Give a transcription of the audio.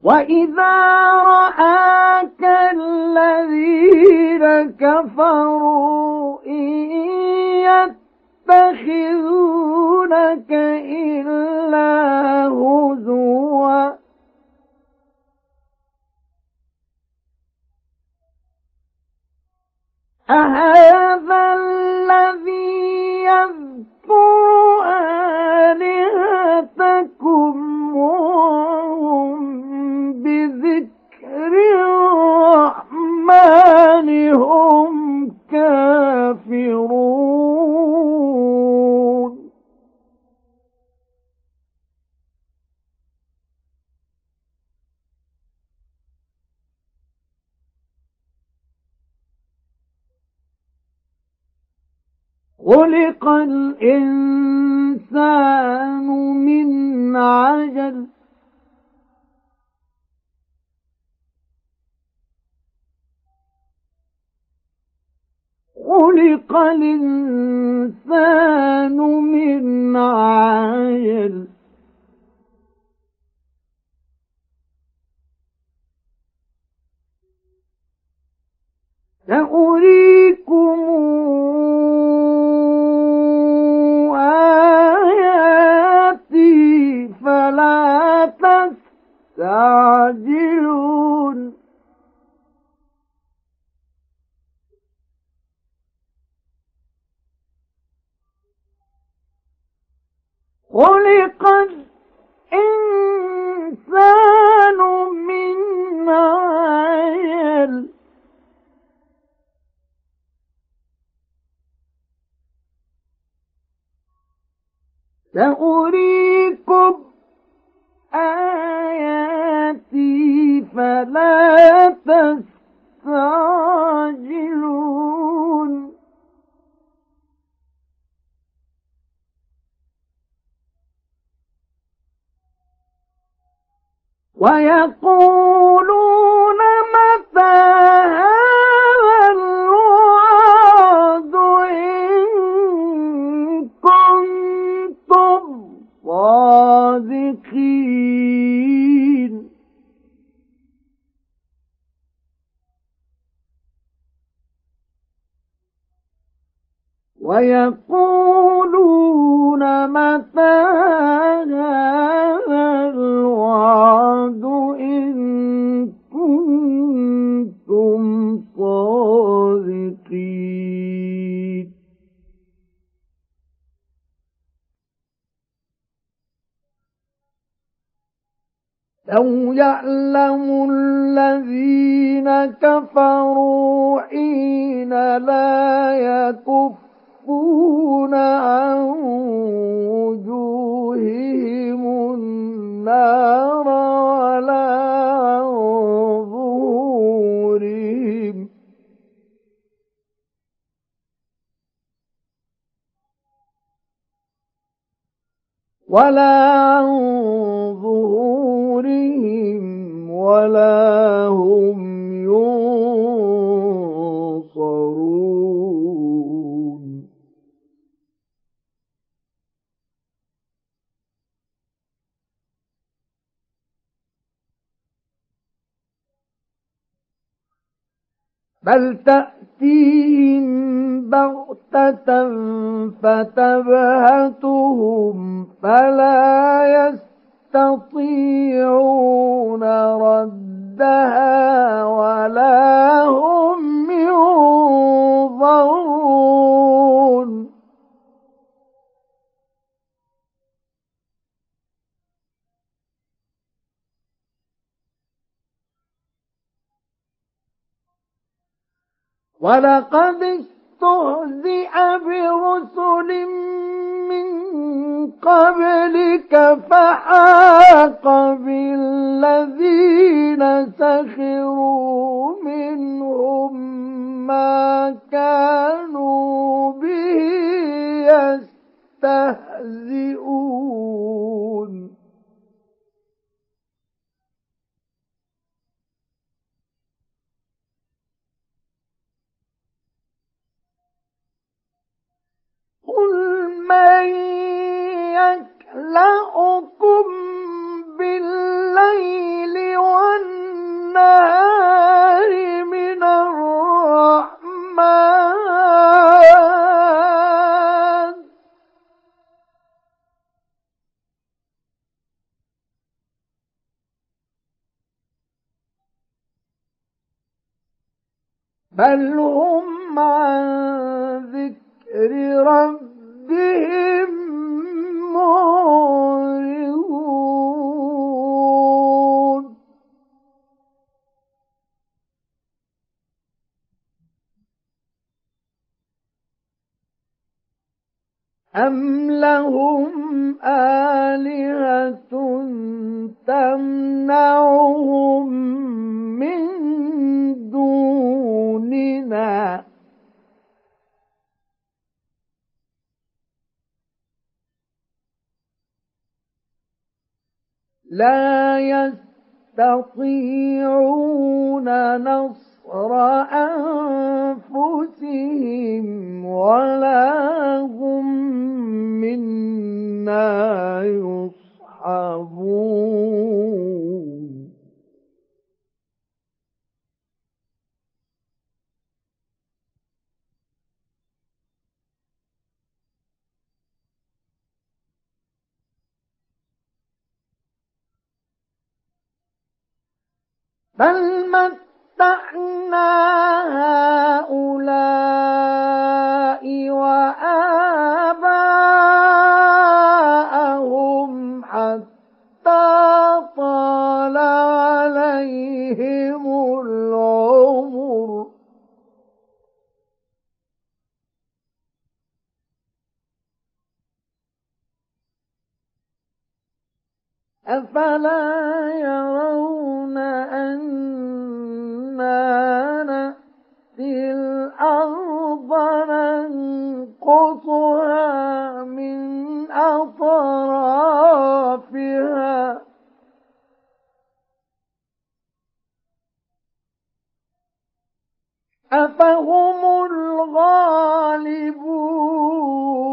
وإذا رآك الذين كفروا إن يتخذونك إلا هزوا أهذا الذي يذكر آلهتكم وهم بذكر الرحمن هم كافرون خلق الإنسان من عجل خلق الإنسان من عجل سأريكم آياتي فلا تستعجلون خلق الإنسان من عجل سأريكم آياتي فلا تستعجلون ويقولون متى هذا الوعد إن كنتم صادقين ويقولون متى هذا الوعد إن كنتم صادقين لو يعلم الذين كفروا حين لا يكفون عن وجوههم النار ولا عن ظهورهم ولا هم ينصرون بل تأتيهم بغتة فتبهتهم فلا يستطيعون ردها ولا هم ينظرون ولقد استهزئ برسل من قبلك فحاق بالذين سخروا منهم ما كانوا به يستهزئون قل من يكلؤكم بالليل بل هم عن ذكر ربهم معرضون أم لهم آلهة تمنعهم من دوننا لا يستطيعون نصر أنفسهم ولا هم منا يصحبون بل متعنا هؤلاء وآباءهم حتى طال عليهم العمر أفلا يرون أنا نأتي الأرض ننقصها من أطرافها أفهم الغالبون